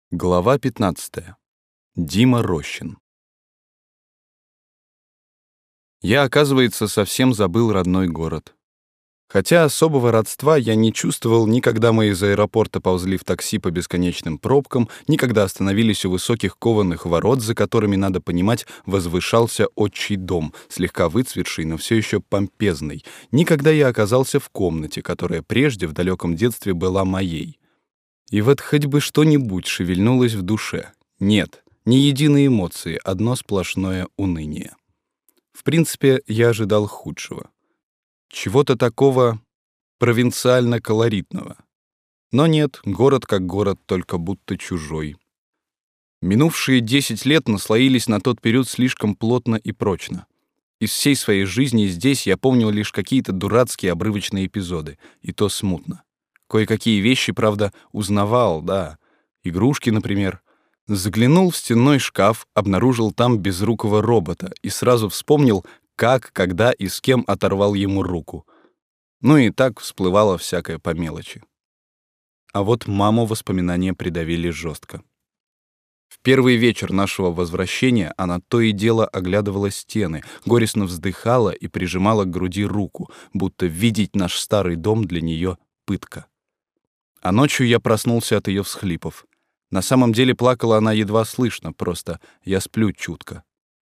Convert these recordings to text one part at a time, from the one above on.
Глава 15. Дима Рощин. Я, оказывается, совсем забыл родной город. Хотя особого родства я не чувствовал ни когда мы из аэропорта ползли в такси по бесконечным пробкам, ни когда остановились у высоких кованых ворот, за которыми, надо понимать, возвышался отчий дом, слегка выцветший, но все еще помпезный, ни когда я оказался в комнате, которая прежде в далеком детстве была моей. И вот хоть бы что-нибудь шевельнулось в душе. Нет, ни единой эмоции, одно сплошное уныние. В принципе, я ожидал худшего. Чего-то такого провинциально-колоритного. Но нет, город как город, только будто чужой. Минувшие 10 лет наслоились на тот период слишком плотно и прочно. Из всей своей жизни здесь я помнил лишь какие-то дурацкие обрывочные эпизоды, и то смутно. Кое-какие вещи, правда, узнавал, да. Игрушки, например. Заглянул в стенной шкаф, обнаружил там безрукого робота и сразу вспомнил, как, когда и с кем оторвал ему руку. Ну и так всплывало всякое по мелочи. А вот маму воспоминания придавили жестко. В первый вечер нашего возвращения она то и дело оглядывала стены, горестно вздыхала и прижимала к груди руку, будто видеть наш старый дом для нее пытка. А ночью я проснулся от ее всхлипов. На самом деле плакала она едва слышно, просто я сплю чутко.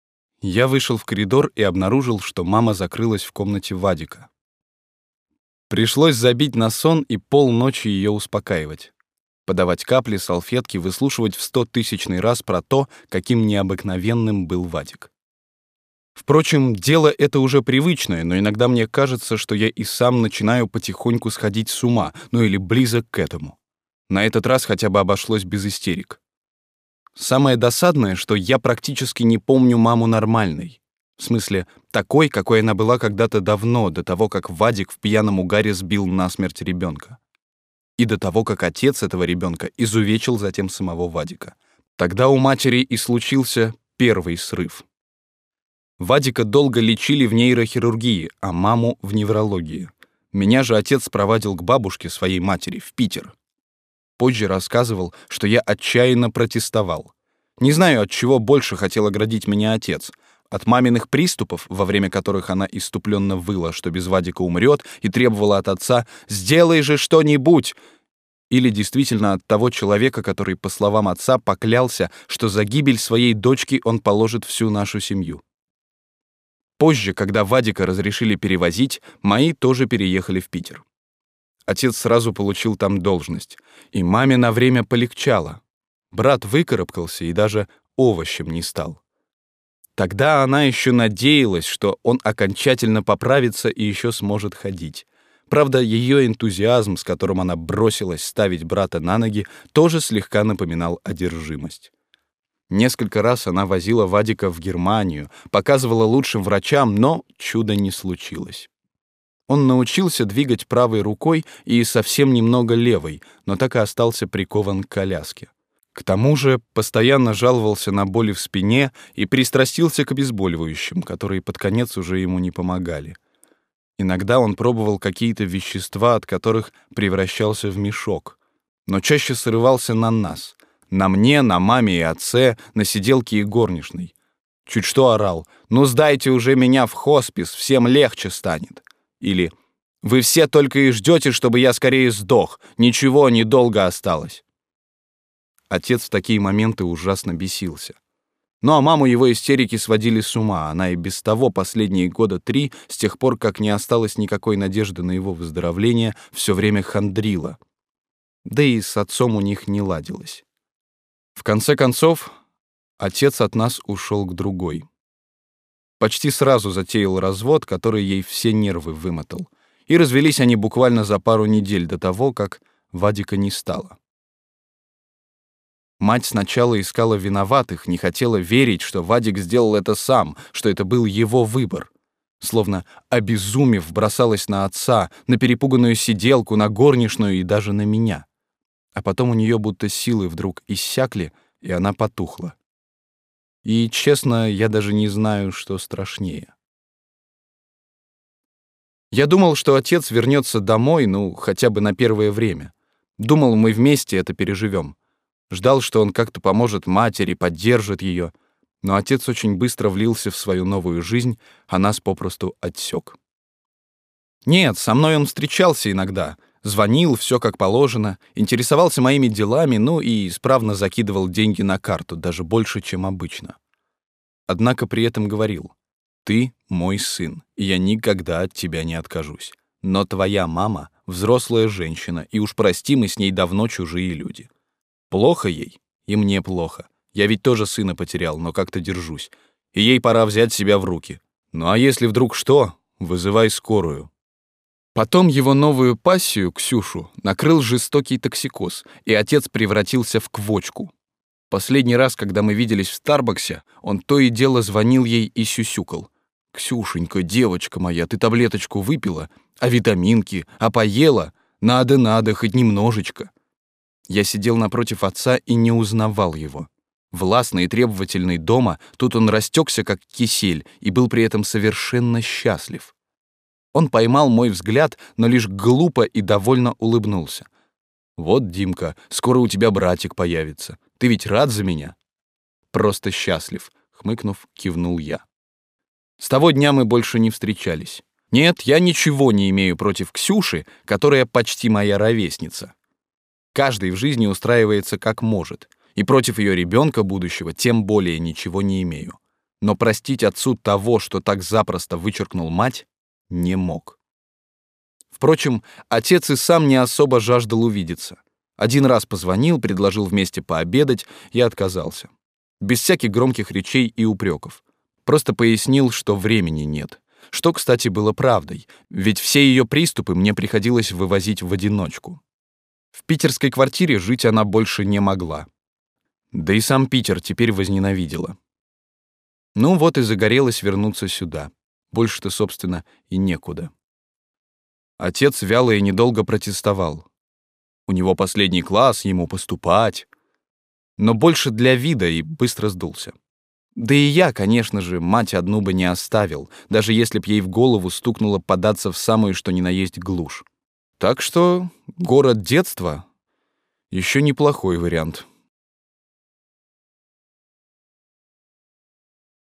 Я вышел в коридор и обнаружил, что мама закрылась в комнате Вадика. Пришлось забить на сон и полночи ее успокаивать. Подавать капли, салфетки, выслушивать в 100-тысячный раз про то, каким необыкновенным был Вадик. Впрочем, дело это уже привычное, но иногда мне кажется, что я и сам начинаю потихоньку сходить с ума, ну или близок к этому. На этот раз хотя бы обошлось без истерик. Самое досадное, что я практически не помню маму нормальной. В смысле, такой, какой она была когда-то давно, до того, как Вадик в пьяном угаре сбил насмерть ребенка. И до того, как отец этого ребенка изувечил затем самого Вадика. Тогда у матери и случился первый срыв. Вадика долго лечили в нейрохирургии, а маму — в неврологии. Меня же отец спровадил к бабушке своей матери в Питер. Позже рассказывал, что я отчаянно протестовал. Не знаю, от чего больше хотел оградить меня отец. От маминых приступов, во время которых она исступленно выла, что без Вадика умрет, и требовала от отца «Сделай же что-нибудь!» Или действительно от того человека, который, по словам отца, поклялся, что за гибель своей дочки он положит всю нашу семью. Позже, когда Вадика разрешили перевозить, мои тоже переехали в Питер. Отец сразу получил там должность, и маме на время полегчало. Брат выкарабкался и даже овощем не стал. Тогда она еще надеялась, что он окончательно поправится и еще сможет ходить. Правда, ее энтузиазм, с которым она бросилась ставить брата на ноги, тоже слегка напоминал одержимость. Несколько раз она возила Вадика в Германию, показывала лучшим врачам, но чуда не случилось. Он научился двигать правой рукой и совсем немного левой, но так и остался прикован к коляске. К тому же постоянно жаловался на боли в спине и пристрастился к обезболивающим, которые под конец уже ему не помогали. Иногда он пробовал какие-то вещества, от которых превращался в мешок, но чаще срывался на нас. На мне, на маме и отце, на сиделке и горничной. Чуть что орал: «Ну сдайте уже меня в хоспис, всем легче станет». Или «Вы все только и ждете, чтобы я скорее сдох, ничего, недолго осталось». Отец в такие моменты ужасно бесился. Ну а маму его истерики сводили с ума, она и без того последние года 3, с тех пор, как не осталось никакой надежды на его выздоровление, все время хандрила. Да и с отцом у них не ладилось. В конце концов, отец от нас ушел к другой. Почти сразу затеял развод, который ей все нервы вымотал. И развелись они буквально за пару недель до того, как Вадика не стало. Мать сначала искала виноватых, не хотела верить, что Вадик сделал это сам, что это был его выбор. Словно обезумев, бросалась на отца, на перепуганную сиделку, на горничную и даже на меня. А потом у нее будто силы вдруг иссякли, и она потухла. И, честно, я даже не знаю, что страшнее. Я думал, что отец вернется домой, ну, хотя бы на первое время. Думал, мы вместе это переживем. Ждал, что он как-то поможет матери, поддержит ее. Но отец очень быстро влился в свою новую жизнь, а нас попросту отсек. Нет, со мной он встречался иногда, звонил, все как положено, интересовался моими делами, ну и исправно закидывал деньги на карту, даже больше, чем обычно. Однако при этом говорил: «Ты мой сын, и я никогда от тебя не откажусь. Но твоя мама — взрослая женщина, и уж прости, мы с ней давно чужие люди. Плохо ей, и мне плохо. Я ведь тоже сына потерял, но как-то держусь. И ей пора взять себя в руки. Ну а если вдруг что, вызывай скорую». Потом его новую пассию, Ксюшу, накрыл жестокий токсикоз, и отец превратился в квочку. Последний раз, когда мы виделись в Старбаксе, он то и дело звонил ей и сюсюкал: «Ксюшенька, девочка моя, ты таблеточку выпила? А витаминки? А поела? Надо, хоть немножечко». Я сидел напротив отца и не узнавал его. Властный и требовательный дома, тут он растекся, как кисель, и был при этом совершенно счастлив. Он поймал мой взгляд, но лишь глупо и довольно улыбнулся. «Вот, Димка, скоро у тебя братик появится. Ты ведь рад за меня?» «Просто счастлив», — хмыкнув, кивнул я. С того дня мы больше не встречались. Нет, я ничего не имею против Ксюши, которая почти моя ровесница. Каждый в жизни устраивается как может, и против ее ребенка будущего тем более ничего не имею. Но простить отцу того, что так запросто вычеркнул мать, не мог. Впрочем, отец и сам не особо жаждал увидеться. Один раз позвонил, предложил вместе пообедать, я отказался. Без всяких громких речей и упреков. Просто пояснил, что времени нет. Что, кстати, было правдой, ведь все ее приступы мне приходилось вывозить в одиночку. В питерской квартире жить она больше не могла. Да и сам Питер теперь возненавидела. Ну вот и загорелась вернуться сюда. Больше-то, собственно, и некуда. Отец вяло и недолго протестовал. У него последний класс, ему поступать. Но больше для вида и быстро сдулся. Да и я, конечно же, мать одну бы не оставил, даже если б ей в голову стукнуло податься в самую что ни на есть глушь. Так что город детства — еще неплохой вариант.